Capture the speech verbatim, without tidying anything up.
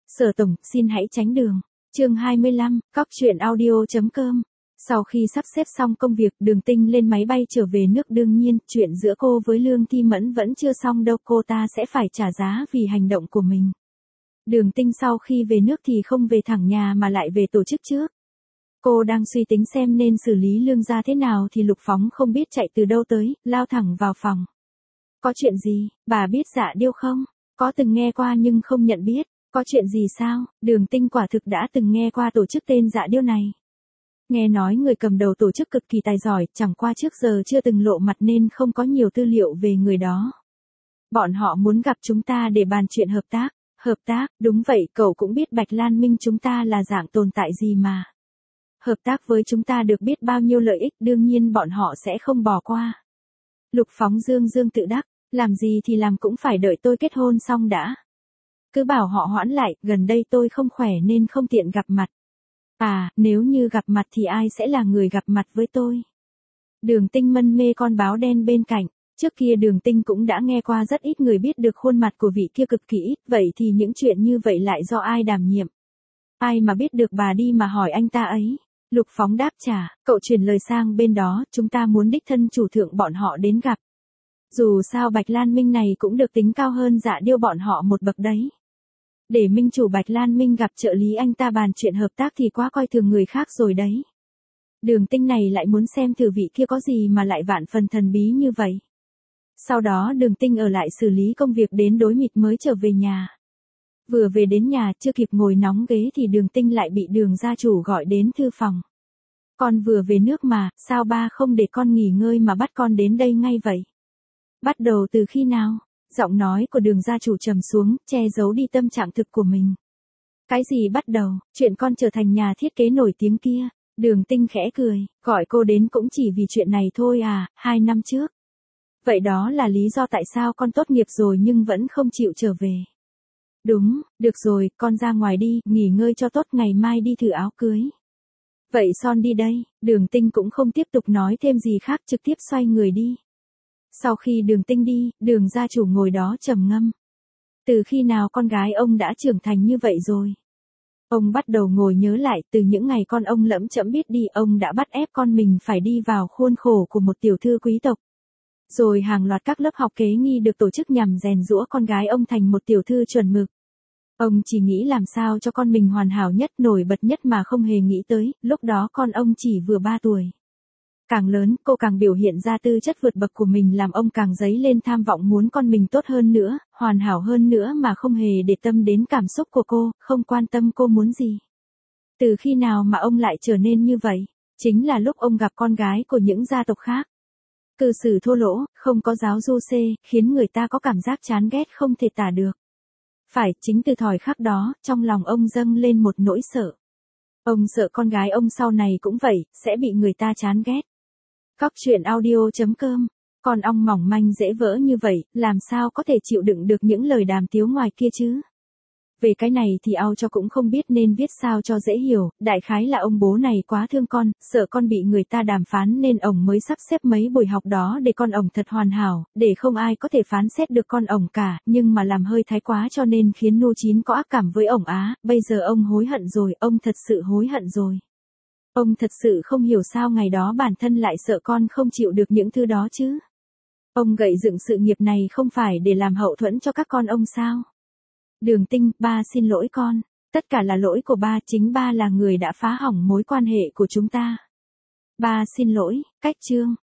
Sở tổng, xin hãy tránh đường. Chương hai mươi lăm, cóc truyện audio.com. Sau khi sắp xếp xong công việc, Đường Tinh lên máy bay trở về nước. Đương nhiên, chuyện giữa cô với Lương Thi Mẫn vẫn chưa xong đâu, cô ta sẽ phải trả giá vì hành động của mình. Đường Tinh sau khi về nước thì không về thẳng nhà mà lại về tổ chức trước. Cô đang suy tính xem nên xử lý Lương gia thế nào thì Lục Phóng không biết chạy từ đâu tới, lao thẳng vào phòng. Có chuyện gì, bà biết Dạ Điêu không? Có từng nghe qua nhưng không nhận biết. Có chuyện gì sao? Đường Tinh quả thực đã từng nghe qua tổ chức tên Dạ Điêu này. Nghe nói người cầm đầu tổ chức cực kỳ tài giỏi, chẳng qua trước giờ chưa từng lộ mặt nên không có nhiều tư liệu về người đó. Bọn họ muốn gặp chúng ta để bàn chuyện hợp tác. Hợp tác, đúng vậy, cậu cũng biết Bạch Lan Minh chúng ta là dạng tồn tại gì mà. Hợp tác với chúng ta được biết bao nhiêu lợi ích, đương nhiên bọn họ sẽ không bỏ qua. Lục Phóng dương dương tự đắc, làm gì thì làm cũng phải đợi tôi kết hôn xong đã. Cứ bảo họ hoãn lại, gần đây tôi không khỏe nên không tiện gặp mặt. À, nếu như gặp mặt thì ai sẽ là người gặp mặt với tôi? Đường Tinh mân mê con báo đen bên cạnh. Trước kia Đường Tinh cũng đã nghe qua rất ít người biết được khuôn mặt của vị kia cực kỳ ít, vậy thì những chuyện như vậy lại do ai đảm nhiệm? Ai mà biết được, bà đi mà hỏi anh ta ấy. Lục Phóng đáp trả, cậu truyền lời sang bên đó, chúng ta muốn đích thân chủ thượng bọn họ đến gặp. Dù sao Bạch Lan Minh này cũng được tính cao hơn Dạ Điêu bọn họ một bậc đấy. Để minh chủ Bạch Lan Minh gặp trợ lý anh ta bàn chuyện hợp tác thì quá coi thường người khác rồi đấy. Đường Tinh này lại muốn xem thử vị kia có gì mà lại vạn phần thần bí như vậy. Sau đó Đường Tinh ở lại xử lý công việc đến đối mịt mới trở về nhà. Vừa về đến nhà chưa kịp ngồi nóng ghế thì Đường Tinh lại bị Đường gia chủ gọi đến thư phòng. Con vừa về nước mà, sao ba không để con nghỉ ngơi mà bắt con đến đây ngay vậy? Bắt đầu từ khi nào? Giọng nói của Đường gia chủ trầm xuống, che giấu đi tâm trạng thực của mình. Cái gì bắt đầu? Chuyện con trở thành nhà thiết kế nổi tiếng kia. Đường Tinh khẽ cười, gọi cô đến cũng chỉ vì chuyện này thôi à, hai năm trước. Vậy đó là lý do tại sao con tốt nghiệp rồi nhưng vẫn không chịu trở về. Đúng, được rồi, con ra ngoài đi, nghỉ ngơi cho tốt, ngày mai đi thử áo cưới. Vậy son đi đây. Đường Tinh cũng không tiếp tục nói thêm gì khác, trực tiếp xoay người đi. Sau khi Đường Tinh đi, Đường gia chủ ngồi đó trầm ngâm. Từ khi nào con gái ông đã trưởng thành như vậy rồi? Ông bắt đầu ngồi nhớ lại, từ những ngày con ông lẫm chẫm biết đi, ông đã bắt ép con mình phải đi vào khuôn khổ của một tiểu thư quý tộc. Rồi hàng loạt các lớp học kế nghi được tổ chức nhằm rèn giũa con gái ông thành một tiểu thư chuẩn mực. Ông chỉ nghĩ làm sao cho con mình hoàn hảo nhất, nổi bật nhất mà không hề nghĩ tới, lúc đó con ông chỉ vừa ba tuổi. Càng lớn, cô càng biểu hiện ra tư chất vượt bậc của mình, làm ông càng dấy lên tham vọng muốn con mình tốt hơn nữa, hoàn hảo hơn nữa mà không hề để tâm đến cảm xúc của cô, không quan tâm cô muốn gì. Từ khi nào mà ông lại trở nên như vậy? Chính là lúc ông gặp con gái của những gia tộc khác. Cư xử thô lỗ, không có giáo du xê, khiến người ta có cảm giác chán ghét không thể tả được. Phải, chính từ thời khắc đó, trong lòng ông dâng lên một nỗi sợ. Ông sợ con gái ông sau này cũng vậy, sẽ bị người ta chán ghét. Cóc truyện audio.com. Con ong mỏng manh dễ vỡ như vậy, làm sao có thể chịu đựng được những lời đàm tiếu ngoài kia chứ? Về cái này thì ao cho cũng không biết nên viết sao cho dễ hiểu, đại khái là ông bố này quá thương con, sợ con bị người ta đàm phán nên ổng mới sắp xếp mấy buổi học đó để con ổng thật hoàn hảo, để không ai có thể phán xét được con ổng cả, nhưng mà làm hơi thái quá cho nên khiến Nu Chín có ác cảm với ổng á, bây giờ ông hối hận rồi, ông thật sự hối hận rồi. Ông thật sự không hiểu sao ngày đó bản thân lại sợ con không chịu được những thứ đó chứ. Ông gậy dựng sự nghiệp này không phải để làm hậu thuẫn cho các con ông sao? Đường Tinh, ba xin lỗi con. Tất cả là lỗi của ba, chính ba là người đã phá hỏng mối quan hệ của chúng ta. Ba xin lỗi. Cách chương.